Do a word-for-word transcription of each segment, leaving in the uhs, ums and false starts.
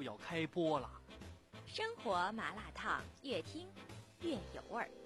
要开播了。 生活麻辣烫，越听越有味儿。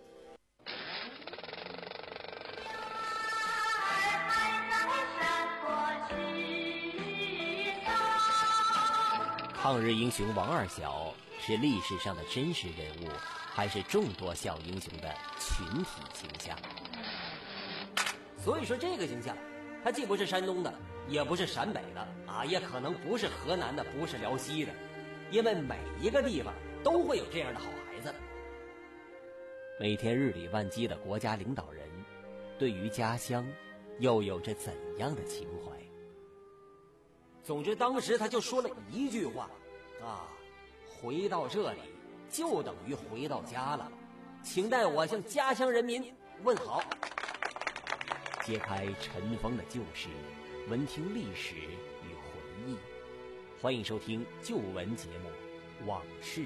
抗日英雄王二小是历史上的真实人物，还是众多小英雄的群体形象？所以说这个形象它既不是山东的，也不是陕北的啊，也可能不是河南的，不是辽西的，因为每一个地方都会有这样的好孩子。每天日理万机的国家领导人，对于家乡又有着怎样的情怀？总之当时他就说了一句话啊，回到这里就等于回到家了，请代我向家乡人民问好。揭开尘封的旧事，闻听历史与回忆。欢迎收听旧闻节目《往事》。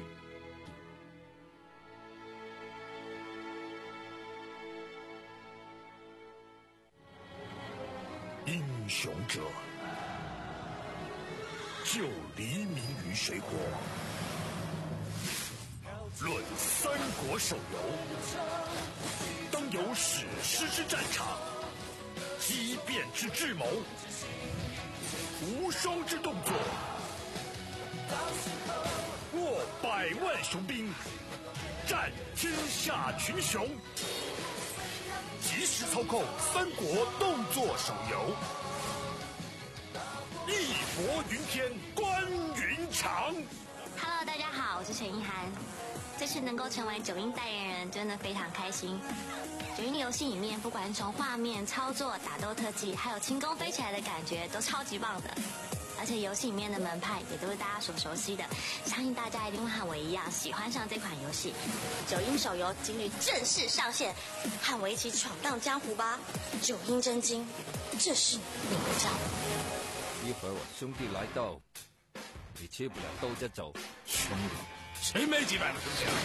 英雄者，就黎明于水火。论三国手游，当有史诗之战场，激变之智谋，无双之动作，握百万雄兵，战天下群雄。即时操控三国动作手游，义薄云天，关云长。 Hello， 大家好，我是陈意涵。这次能够成为九阴代言人，真的非常开心。九阴的游戏里面，不管是从画面、操作、打斗特技，还有轻功飞起来的感觉，都超级棒的。而且游戏里面的门派也都是大家所熟悉的，相信大家一定会和我一样喜欢上这款游戏。九阴手游今日正式上线，和我一起闯荡江湖吧！九阴真经，这是你的招。 一会儿我兄弟来到，你吃不了兜着走。 兄弟，谁没几百个兄弟啊？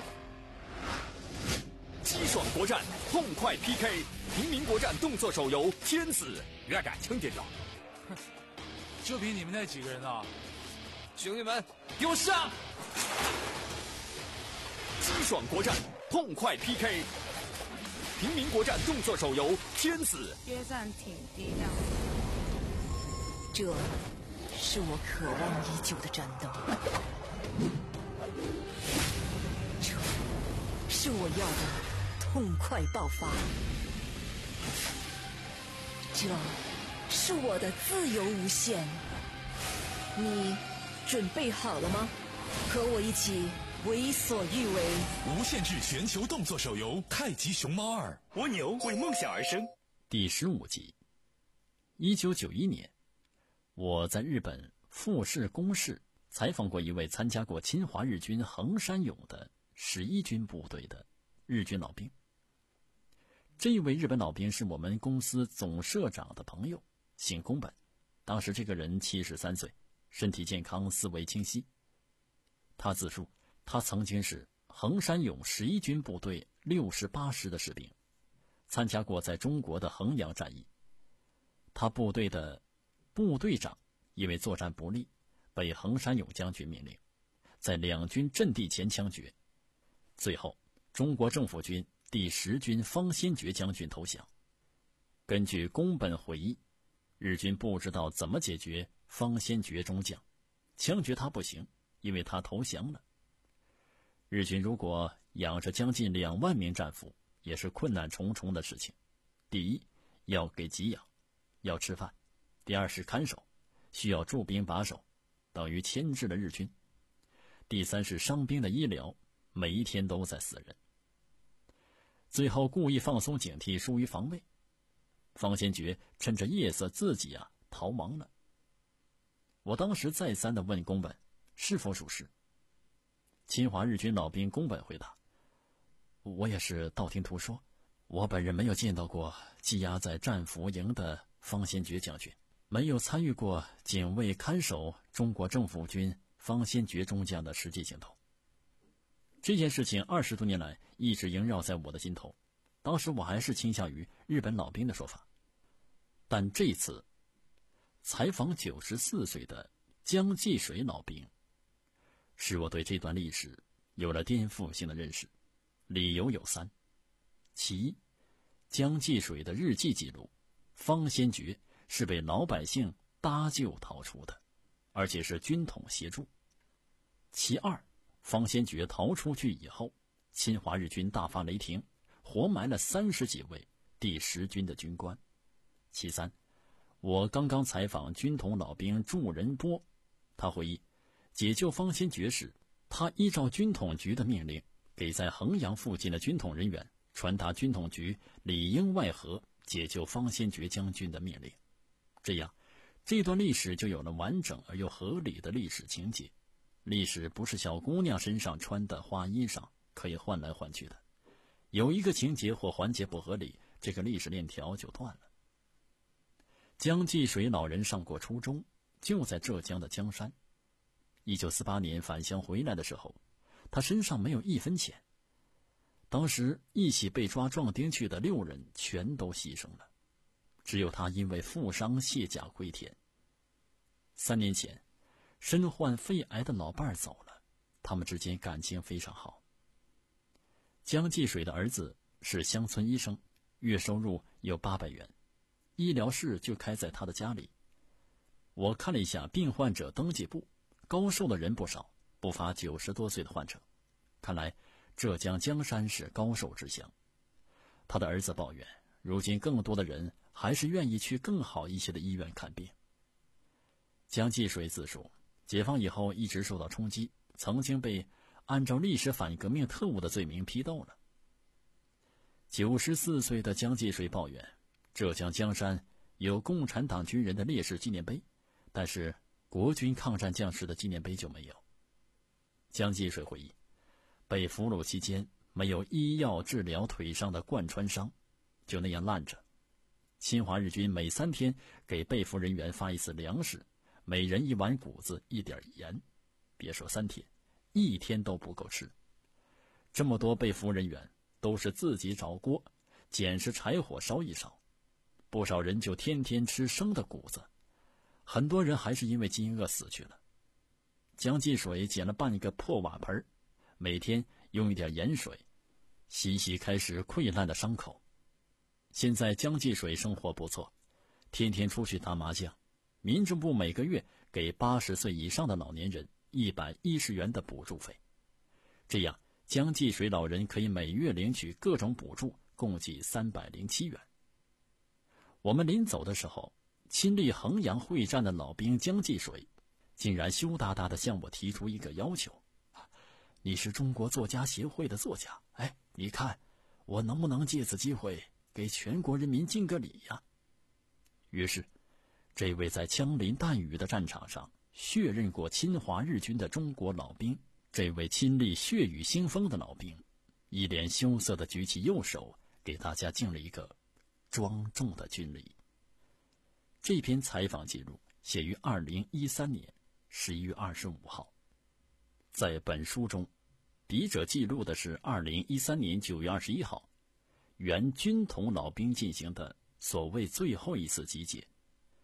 激爽国战，痛快 P K， 平民国战动作手游《天子》，越敢称这招。 哼，就凭你们那几个人啊！ 兄弟们， 给我上！激爽国战，痛快 P K， 平民国战动作手游《天子》。 约战挺低调。 这是我渴望已久的战斗，这是我要的痛快爆发，这是我的自由无限。你准备好了吗？和我一起为所欲为。 无限制全球动作手游《太极熊猫二》， 蜗牛为梦想而生。 第十五集。一九九一年，我在日本富士宫市采访过一位参加过侵华日军横山勇的十一军部队的日军老兵。这一位日本老兵是我们公司总社长的朋友，姓宫本。当时这个人七十三岁，身体健康，思维清晰。他自述，他曾经是横山勇十一军部队六十八师的士兵，参加过在中国的衡阳战役。他部队的部队长因为作战不利，被横山勇将军命令在两军阵地前枪决。最后，中国政府军第十军方先觉将军投降。根据宫本回忆，日军不知道怎么解决方先觉中将，枪决他不行，因为他投降了。日军如果养着将近两万名战俘，也是困难重重的事情。第一，要给给养，要吃饭；第二是看守，需要驻兵把守，等于牵制了日军；第三是伤兵的医疗，每一天都在死人。最后故意放松警惕，疏于防卫。方先觉趁着夜色自己啊逃亡了。我当时再三地问宫本是否属实。侵华日军老兵宫本回答：我也是道听途说，我本人没有见到过羁押在战俘营的方先觉将军，没有参与过警卫看守中国政府军方先觉中将的实际行动。这件事情二十多年来一直萦绕在我的心头，当时我还是倾向于日本老兵的说法。但这次采访九十四岁的江继水老兵， 使我对这段历史有了颠覆性的认识。理由有三：其一，江继水的日记记录，方先觉是被老百姓搭救逃出的，而且是军统协助；其二，方先觉逃出去以后，侵华日军大发雷霆，活埋了三十几位第十军的军官；其三，我刚刚采访军统老兵祝仁波，他回忆，解救方先觉时，他依照军统局的命令，给在衡阳附近的军统人员传达军统局里应外合解救方先觉将军的命令。这样，这段历史就有了完整而又合理的历史情节。历史不是小姑娘身上穿的花衣裳可以换来换去的，有一个情节或环节不合理，这个历史链条就断了。江继水老人上过初中，就在浙江的江山。一九四八年返乡回来的时候，他身上没有一分钱。当时一起被抓壮丁去的六人全都牺牲了，只有他因为负伤卸甲归田。三年前，身患肺癌的老伴儿走了，他们之间感情非常好。江继水的儿子是乡村医生，月收入有八百元，医疗室就开在他的家里。我看了一下病患者登记簿，高寿的人不少，不乏九十多岁的患者。看来浙江江山是高寿之乡。他的儿子抱怨，如今更多的人还是愿意去更好一些的医院看病。江继水自述，解放以后一直受到冲击，曾经被按照历史反革命特务的罪名批斗了。九十四岁的江继水抱怨，浙江江山有共产党军人的烈士纪念碑，但是国军抗战将士的纪念碑就没有。江继水回忆，被俘虏期间没有医药治疗腿上的贯穿伤，就那样烂着。侵华日军每三天给被俘人员发一次粮食，每人一碗谷子一点盐，别说三天，一天都不够吃。这么多被俘人员都是自己找锅捡拾柴火烧一烧，不少人就天天吃生的谷子，很多人还是因为饥饿死去了。江继水捡了半个破瓦盆，每天用一点盐水洗洗开始溃烂的伤口。现在江继水生活不错，天天出去打麻将。民政部每个月给八十岁以上的老年人一百一十元的补助费，这样江继水老人可以每月领取各种补助，共计三百零七元。我们临走的时候，亲历衡阳会战的老兵江继水竟然羞答答地向我提出一个要求：你是中国作家协会的作家，哎，你看我能不能借此机会给全国人民敬个礼呀？于是这位在枪林弹雨的战场上血刃过侵华日军的中国老兵，这位亲历血雨腥风的老兵，一脸羞涩地举起右手，给大家敬了一个庄重的军礼。这篇采访记录写于二零一三年十一月二十五号。在本书中，笔者记录的是二零一三年九月二十一号，原军统老兵进行的所谓最后一次集结。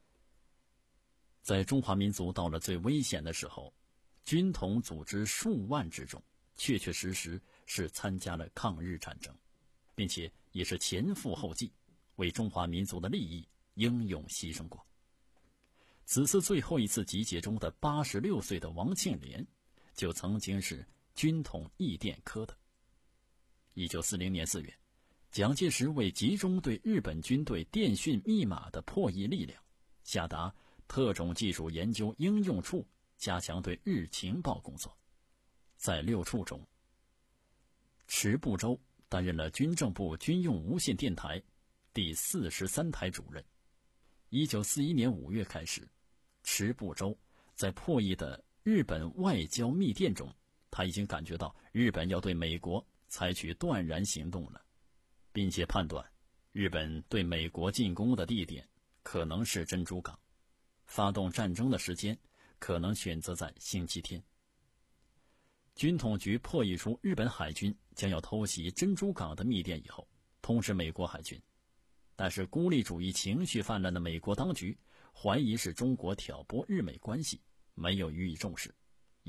在中华民族到了最危险的时候，军统组织数万之众，确确实实是参加了抗日战争，并且也是前赴后继，为中华民族的利益英勇牺牲过。此次最后一次集结中的八十六岁的王庆莲，就曾经是军统译电科的。一九四零年四月，蒋介石为集中对日本军队电讯密码的破译力量，下达特种技术研究应用处加强对日情报工作。在六处中，池步洲担任了军政部军用无线电台第四十三台主任。一九四一年五月开始，池步洲在破译的日本外交密电中，他已经感觉到日本要对美国采取断然行动了，并且判断日本对美国进攻的地点可能是珍珠港，发动战争的时间可能选择在星期天。军统局破译出日本海军将要偷袭珍珠港的密电以后，通知美国海军，但是孤立主义情绪泛滥的美国当局怀疑是中国挑拨日美关系，没有予以重视，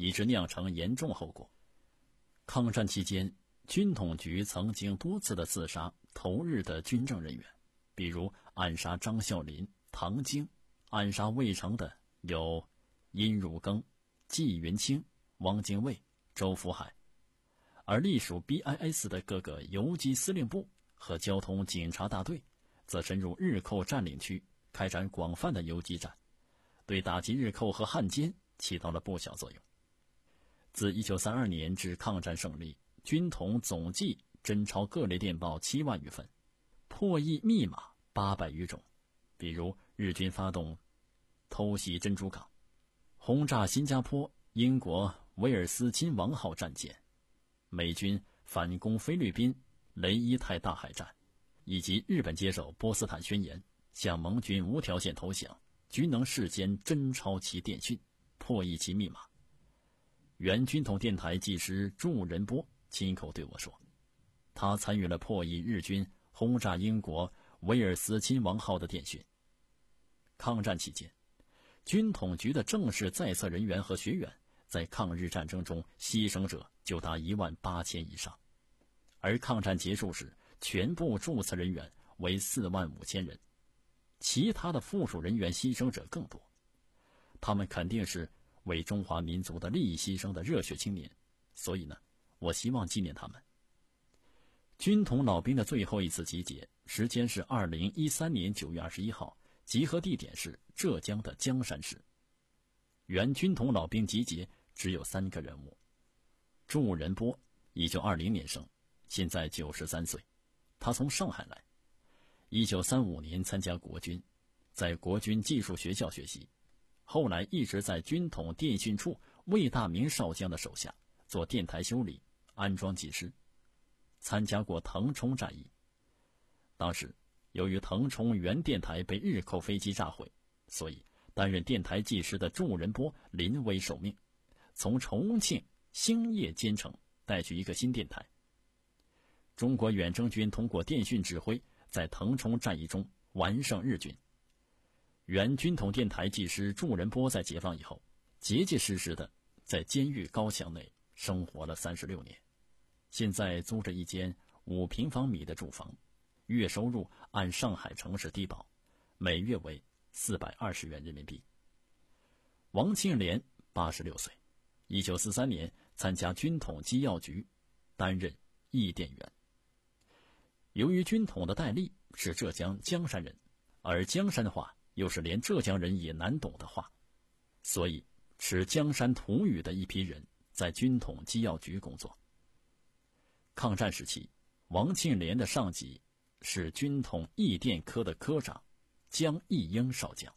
以致酿成严重后果。抗战期间，军统局曾经多次的刺杀投日的军政人员，比如暗杀张啸林、唐京，暗杀未成的有殷汝耕、纪云清、汪精卫、周福海，而隶属 B I S 的各个游击司令部和交通警察大队则深入日寇占领区，开展广泛的游击战，对打击日寇和汉奸起到了不小作用。自一九三二年至抗战胜利，军统总计侦抄各类电报七万余份，破译密码八百余种，比如日军发动偷袭珍珠港、轰炸新加坡英国威尔斯亲王号战舰、美军反攻菲律宾雷伊泰大海战，以及日本接手波斯坦宣言，向盟军无条件投降，均能事先侦抄其电讯，破译其密码。原军统电台技师祝仁波亲口对我说，他参与了破译日军轰炸英国威尔斯亲王号的电讯。抗战期间，军统局的正式在册人员和学员在抗日战争中牺牲者就达一万八千以上，而抗战结束时，全部注册人员为四万五千人，其他的附属人员牺牲者更多。他们肯定是为中华民族的利益牺牲的热血青年，所以呢，我希望纪念他们。军统老兵的最后一次集结时间是二零一三年九月二十一号，集合地点是浙江的江山市。原军统老兵集结只有三个人物：祝仁波，一九二零年生，现在九十三岁，他从上海来。一九三五年参加国军，在国军技术学校学习，后来一直在军统电讯处魏大明少将的手下做电台修理、安装技师，参加过腾冲战役。当时由于腾冲原电台被日寇飞机炸毁，所以担任电台技师的祝仁波临危受命，从重庆兴业兼程带去一个新电台。中国远征军通过电讯指挥，在腾冲战役中完胜日军。原军统电台技师祝仁波在解放以后，结结实实的在监狱高墙内生活了三十六年，现在租着一间五平方米的住房，月收入按上海城市低保，每月为四百二十元人民币。王庆莲八十六岁，一九四三年参加军统机要局，担任译电员。由于军统的戴笠是浙江江山人，而江山话又是连浙江人也难懂的话，所以持江山土语的一批人在军统机要局工作。抗战时期，王庆莲的上级是军统译电科的科长江义英少将。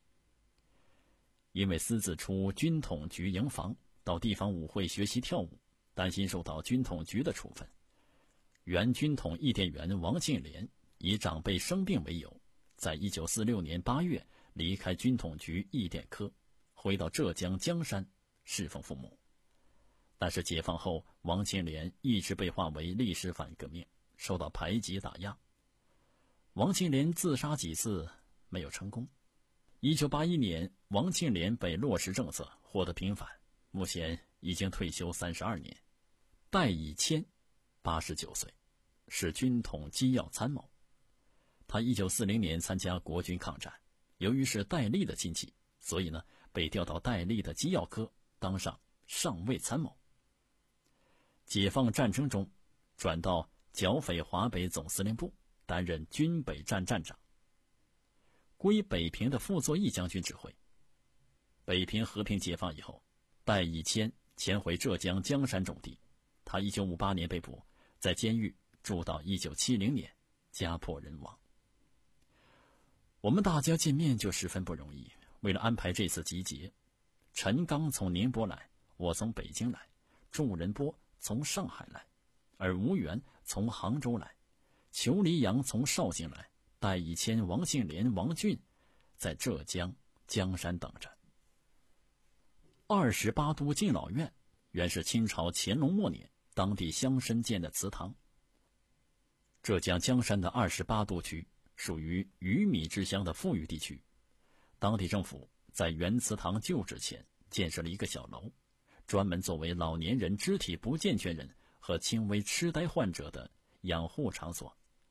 因为私自出军统局营房，到地方舞会学习跳舞，担心受到军统局的处分，原军统译电员王庆莲以长辈生病为由，在一九四六年八月离开军统局译电科，回到浙江江山侍奉父母。但是解放后，王庆莲一直被划为历史反革命，受到排挤打压。王庆莲自杀几次没有成功。一九八一年，王庆莲被落实政策，获得平反，目前已经退休三十二年。戴以谦八十九岁，是军统机要参谋。他一九四零年参加国军抗战，由于是戴笠的亲戚，所以呢被调到戴笠的机要科，当上上尉参谋。解放战争中，转到剿匪华北总司令部，担任军北战站长，归北平的傅作义将军指挥。北平和平解放以后，戴以谦迁回浙江江山种地。他一九五八年被捕，在监狱住到一九七零年，家破人亡。我们大家见面就十分不容易，为了安排这次集结，陈刚从宁波来，我从北京来，祝仁波从上海来，而吴元从杭州来，裘黎阳从绍兴来，戴以谦、王庆莲、王俊在浙江江山等着。二十八都敬老院原是清朝乾隆末年当地乡绅建的祠堂。浙江江山的二十八都区属于鱼米之乡的富裕地区，当地政府在原祠堂旧址前建设了一个小楼， 专门作为老年人、肢体不健全人和轻微痴呆患者的养护场所。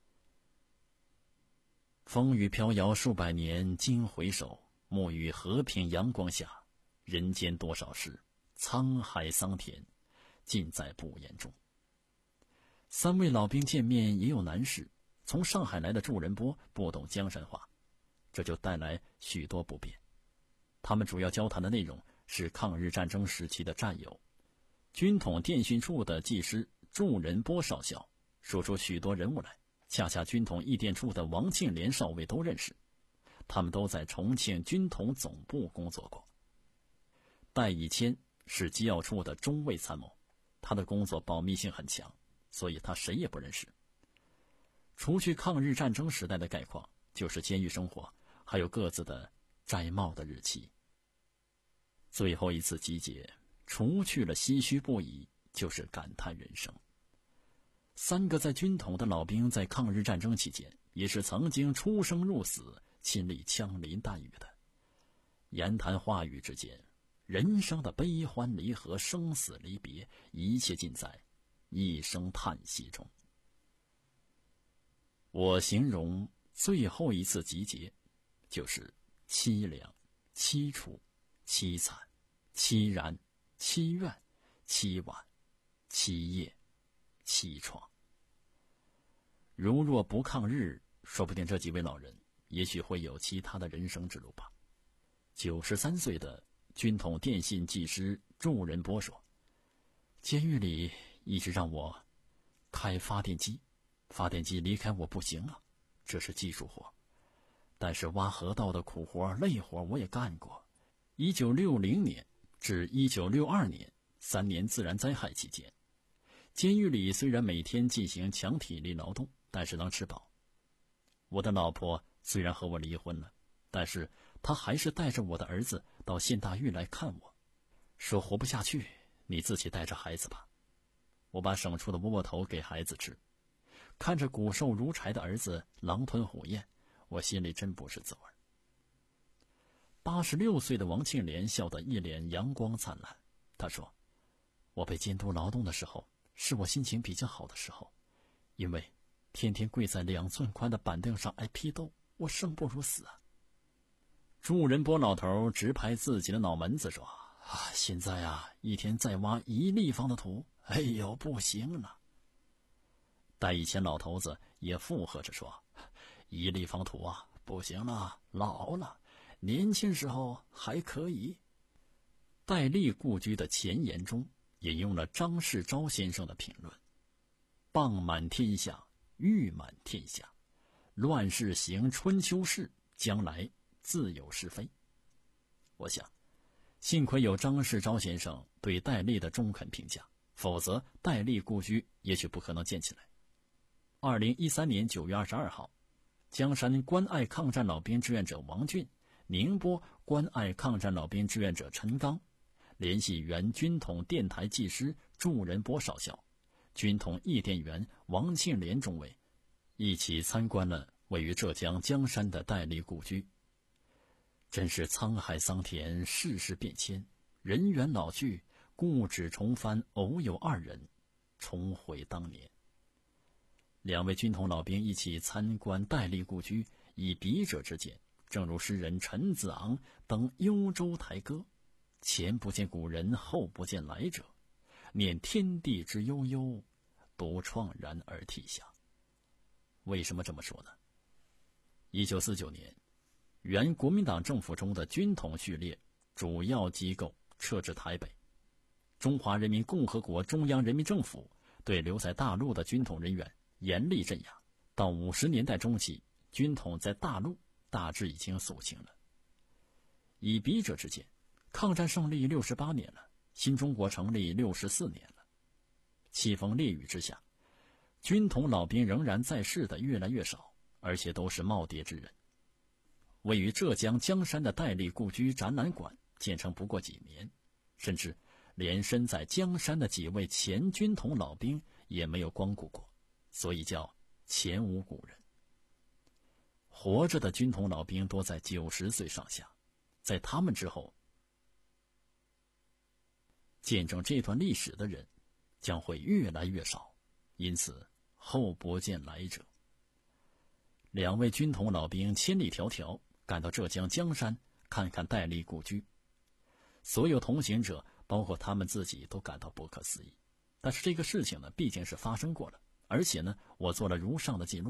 风雨飘摇数百年，今回首，沐浴和平阳光下，人间多少事，沧海桑田，尽在不言中。三位老兵见面也有难事，从上海来的祝仁波不懂江山话，这就带来许多不便。他们主要交谈的内容是抗日战争时期的战友。军统电讯处的技师祝仁波少校说出许多人物来，恰恰军统译电处的王庆莲少尉都认识，他们都在重庆军统总部工作过。戴以谦是机要处的中尉参谋，他的工作保密性很强，所以他谁也不认识。除去抗日战争时代的概况，就是监狱生活，还有各自的摘帽的日期。最后一次集结，除去了唏嘘不已，就是感叹人生。三个在军统的老兵在抗日战争期间也是曾经出生入死，亲历枪林弹雨的。言谈话语之间，人生的悲欢离合、生死离别，一切尽在一声叹息中。我形容最后一次集结，就是凄凉、凄楚、凄惨、凄然、凄怨、凄婉、凄夜、凄怆。如若不抗日，说不定这几位老人也许会有其他的人生之路吧。九十三岁的军统电信技师祝仁波说，监狱里一直让我开发电机，发电机离开我不行啊，这是技术活。但是挖河道的苦活、累活我也干过。一九六零年至一九六二年三年自然灾害期间，监狱里虽然每天进行强体力劳动，但是能吃饱。我的老婆虽然和我离婚了，但是她还是带着我的儿子到县大狱来看我，说活不下去，你自己带着孩子吧。我把省出的窝窝头给孩子吃，看着骨瘦如柴的儿子狼吞虎咽，我心里真不是滋味。八十六岁的王庆莲笑得一脸阳光灿烂，他说，我被监督劳动的时候是我心情比较好的时候，因为天天跪在两寸宽的板凳上挨批斗，我生不如死啊。祝仁波老头直拍自己的脑门子说，啊，现在啊一天再挖一立方的土，哎呦不行了。戴以前老头子也附和着说，一立方土啊不行了，老了，年轻时候还可以。戴笠故居的前言中引用了张世钊先生的评论，谤满天下，誉满天下，乱世行春秋事，将来自有是非。我想幸亏有张世钊先生对戴笠的中肯评价，否则戴笠故居也许不可能建起来。二零一三年九月二十二号，江山关爱抗战老兵志愿者王俊，宁波关爱抗战老兵志愿者陈刚，联系原军统电台技师祝仁波少校、军统译电员王庆莲中尉，一起参观了位于浙江江山的戴笠故居。真是沧海桑田，世事变迁，人员老去，故纸重翻，偶有二人重回当年。两位军统老兵一起参观戴笠故居，以笔者之见，正如诗人陈子昂登幽州台歌，前不见古人，后不见来者，念天地之悠悠，独怆然而涕下。为什么这么说呢？一九四九年，原国民党政府中的军统序列主要机构撤至台北，中华人民共和国中央人民政府对留在大陆的军统人员严厉镇压。到五十年代中期，军统在大陆大致已经肃清了。以笔者之见，抗战胜利六十八年了，新中国成立六十四年了。凄风烈雨之下，军统老兵仍然在世的越来越少，而且都是耄耋之人。位于浙江江山的戴笠故居展览馆建成不过几年，甚至连身在江山的几位前军统老兵也没有光顾过，所以叫前无古人。活着的军统老兵多在九十岁上下，在他们之后， 见证这段历史的人将会越来越少，因此后不见来者。两位军统老兵千里迢迢赶到浙江江山看看戴笠故居，所有同行者包括他们自己都感到不可思议。但是这个事情呢，毕竟是发生过了，而且呢，我做了如上的记录。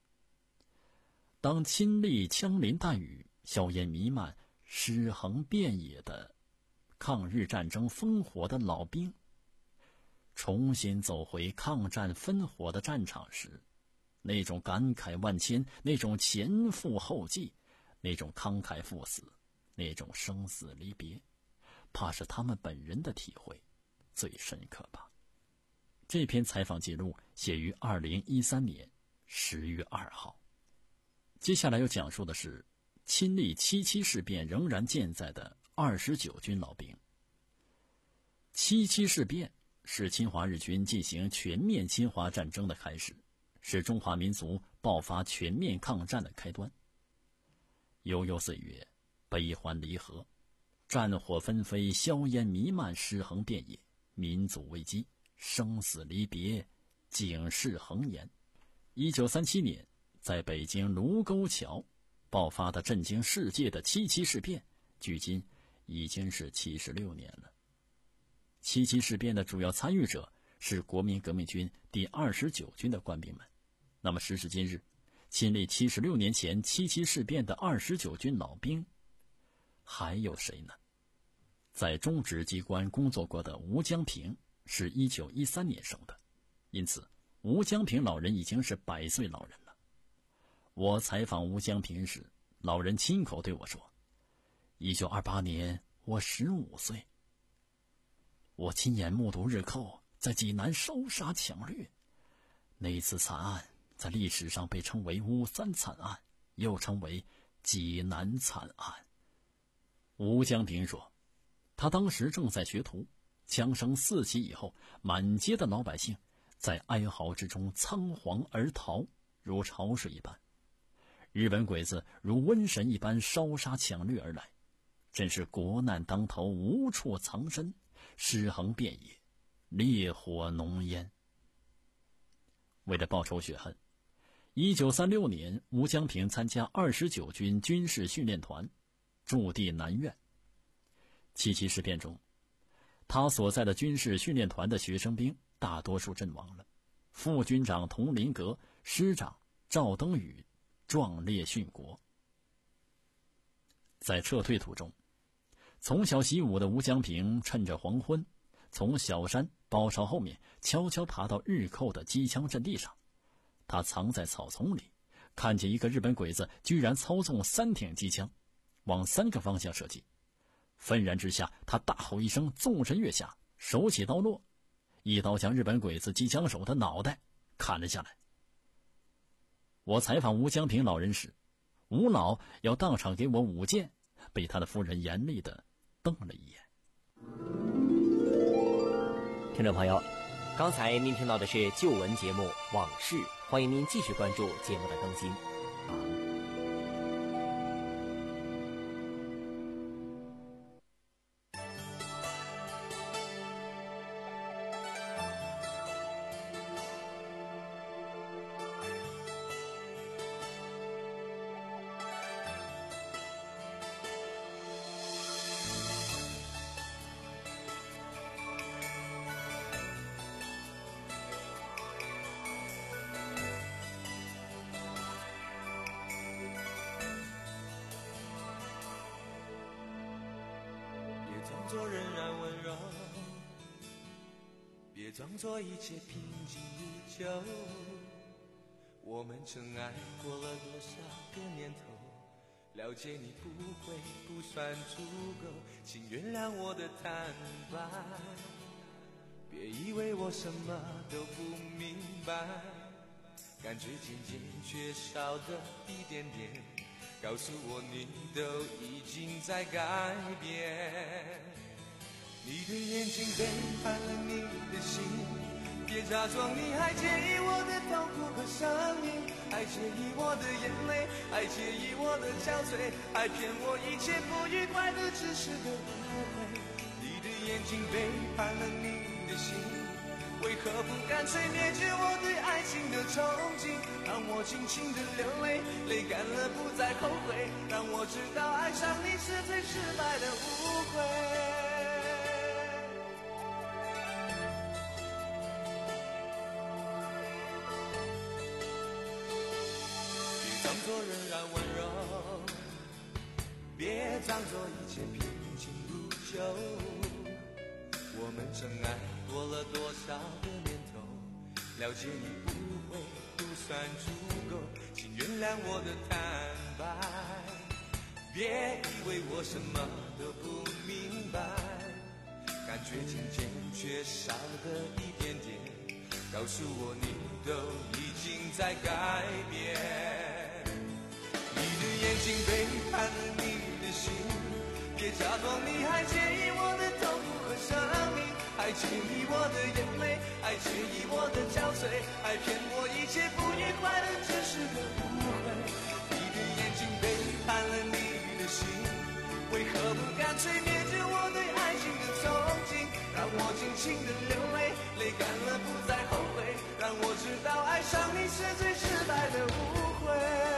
当亲历枪林弹雨、硝烟弥漫、尸横遍野的抗日战争烽火的老兵重新走回抗战烽火的战场时，那种感慨万千，那种前赴后继，那种慷慨赴死，那种生死离别，怕是他们本人的体会最深刻吧。这篇采访记录写于二零一三年十月二号。接下来要讲述的是亲历七七事变仍然健在的二十九军老兵。七七事变是侵华日军进行全面侵华战争的开始，是中华民族爆发全面抗战的开端。悠悠岁月，悲欢离合，战火纷飞，硝烟弥漫，尸横遍野，民族危机，生死离别，警示恒严。一九三七年，在北京卢沟桥爆发的震惊世界的七七事变，距今已经是七十六年了。七七事变的主要参与者是国民革命军第二十九军的官兵们。那么时至今日，亲历七十六年前七七事变的二十九军老兵还有谁呢？在中职机关工作过的吴江平是一九一三年生的，因此吴江平老人已经是百岁老人了。我采访吴江平时，老人亲口对我说，一九二八年我十五岁，我亲眼目睹日寇在济南烧杀抢掠，那一次惨案在历史上被称为五三惨案，又称为济南惨案。吴江平说，他当时正在学徒，枪声四起以后，满街的老百姓在哀嚎之中仓皇而逃，如潮水一般。日本鬼子如瘟神一般烧杀抢掠而来，真是国难当头，无处藏身，尸横遍野，烈火浓烟。为了报仇雪恨，一九三六年，吴江平参加二十九军军事训练团，驻地南苑。七七事变中，他所在的军事训练团的学生兵大多数阵亡了，副军长佟麟阁、师长赵登禹壮烈殉国。在撤退途中，从小习武的吴江平趁着黄昏，从小山包抄后面悄悄爬到日寇的机枪阵地上。他藏在草丛里，看见一个日本鬼子居然操纵三挺机枪，往三个方向射击。愤然之下，他大吼一声，纵身跃下，手起刀落，一刀将日本鬼子机枪手的脑袋砍了下来。我采访吴江平老人时，吴老要当场给我舞剑，被他的夫人严厉地瞪了一眼。 听众朋友，刚才您听到的是旧闻节目《往事》，欢迎您继续关注节目的更新。 装作仍然温柔，别装作一切平静如旧。我们曾爱过了多少个年头，了解你不会不算足够，请原谅我的坦白，别以为我什么都不明白，感觉渐渐缺少的一点点，告诉我你都已经在改变。你的眼睛背叛了你的心，别假装你还介意我的痛苦和声音，还介意我的眼泪，还介意我的憔悴，还骗我一切不愉快的只是个误会。你的眼眼睛背叛了你的心，为何不干脆灭绝我对爱情的憧憬？让我尽情的流泪，泪干了不再后悔，让我知道爱上你是最失败的误会。别装作仍然温柔，别装作一切平静如旧，我们真爱过了多少个年头，了解你不会不算足够，请原谅我的坦白，别以为我什么都不明白，感觉渐渐缺少的一点点，告诉我你都已经在改变。你的眼睛背叛了你的心，别假装你还介意我的痛苦和生命，还介意我的眼泪，还介意我的憔悴，还骗我一切不愉快的只是个误会。你的眼睛背叛了你的心，为何不干脆灭绝我对爱情的憧憬？让我尽情的流泪，泪干了不再后悔，让我知道爱上你是最失败的误会。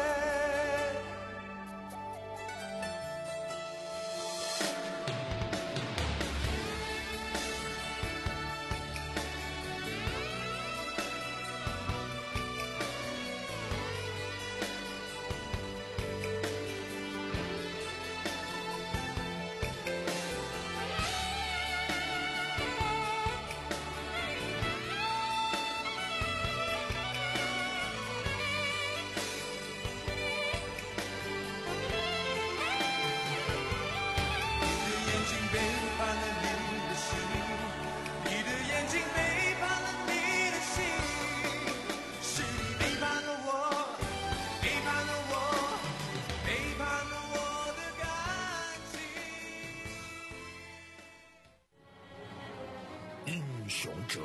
英雄者，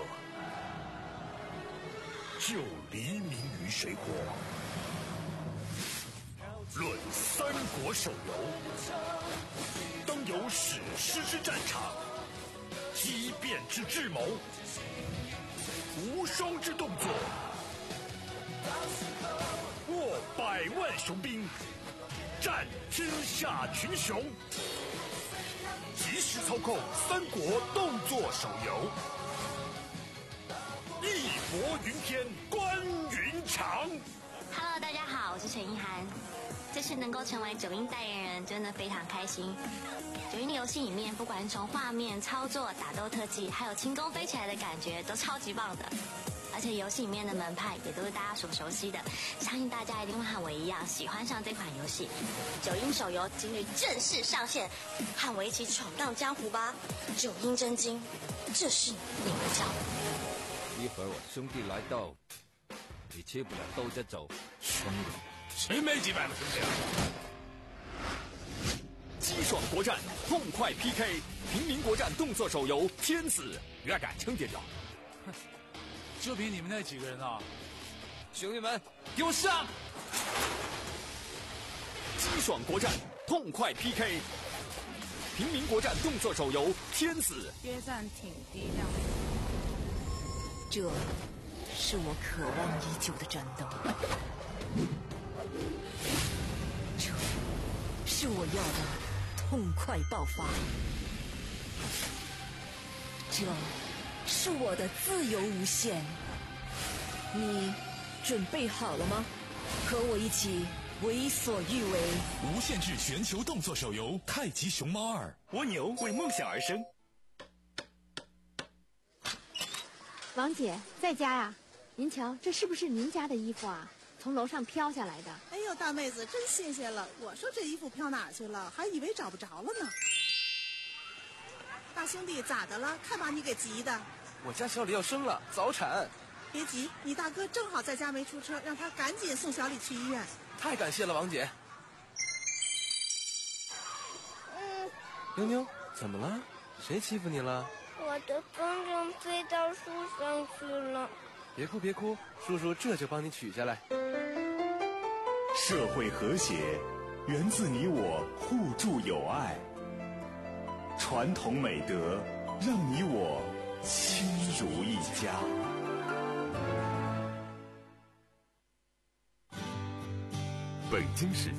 就黎明于水火。论三国手游，当有史诗之战场，激变之智谋，无双之动作，握百万雄兵，战天下群雄。即时操控三国动作手游，义薄云天，关云长。 Hello， 大家好，我是陈意涵。这次能够成为九阴代言人，真的非常开心。九阴的游戏里面，不管是从画面、操作、打斗特技，还有轻功飞起来的感觉，都超级棒的。而且游戏里面的门派也都是大家所熟悉的，相信大家一定会和我一样喜欢上这款游戏。九阴手游今日正式上线，和我一起闯荡江湖吧！九阴真经，这是你的招。 一会儿我兄弟来到，你切不了兜着走。 兄弟，谁没几百个兄弟啊？ 激爽国战，痛快 P K， 平民国战动作手游《天子》，越敢称点掉。 就凭你们那几个人啊！ 兄弟们，给我上！ 激爽国战，痛快 P K， 平民国战动作手游《天子》。 约战挺低调。 这是我渴望已久的战斗，这是我要的痛快爆发，这是我的自由无限。你准备好了吗？和我一起为所欲为。 无限制全球动作手游《太极熊猫二》， 蜗牛为梦想而生。 王姐在家呀？您瞧，这是不是您家的衣服啊？从楼上飘下来的。 哎呦，大妹子真新鲜了！我说这衣服飘哪去了，还以为找不着了呢。大兄弟咋的了？看把你给急的。 我家小李要生了，早产。 别急，你大哥正好在家没出车，让他赶紧送小李去医院。 太感谢了，王姐。 嗯。 妞妞，怎么了？谁欺负你了？ 我的风筝飞到树上去了。 别哭别哭，叔叔这就帮你取下来。 社会和谐源自你我互助友爱，传统美德让你我亲如一家。 北京时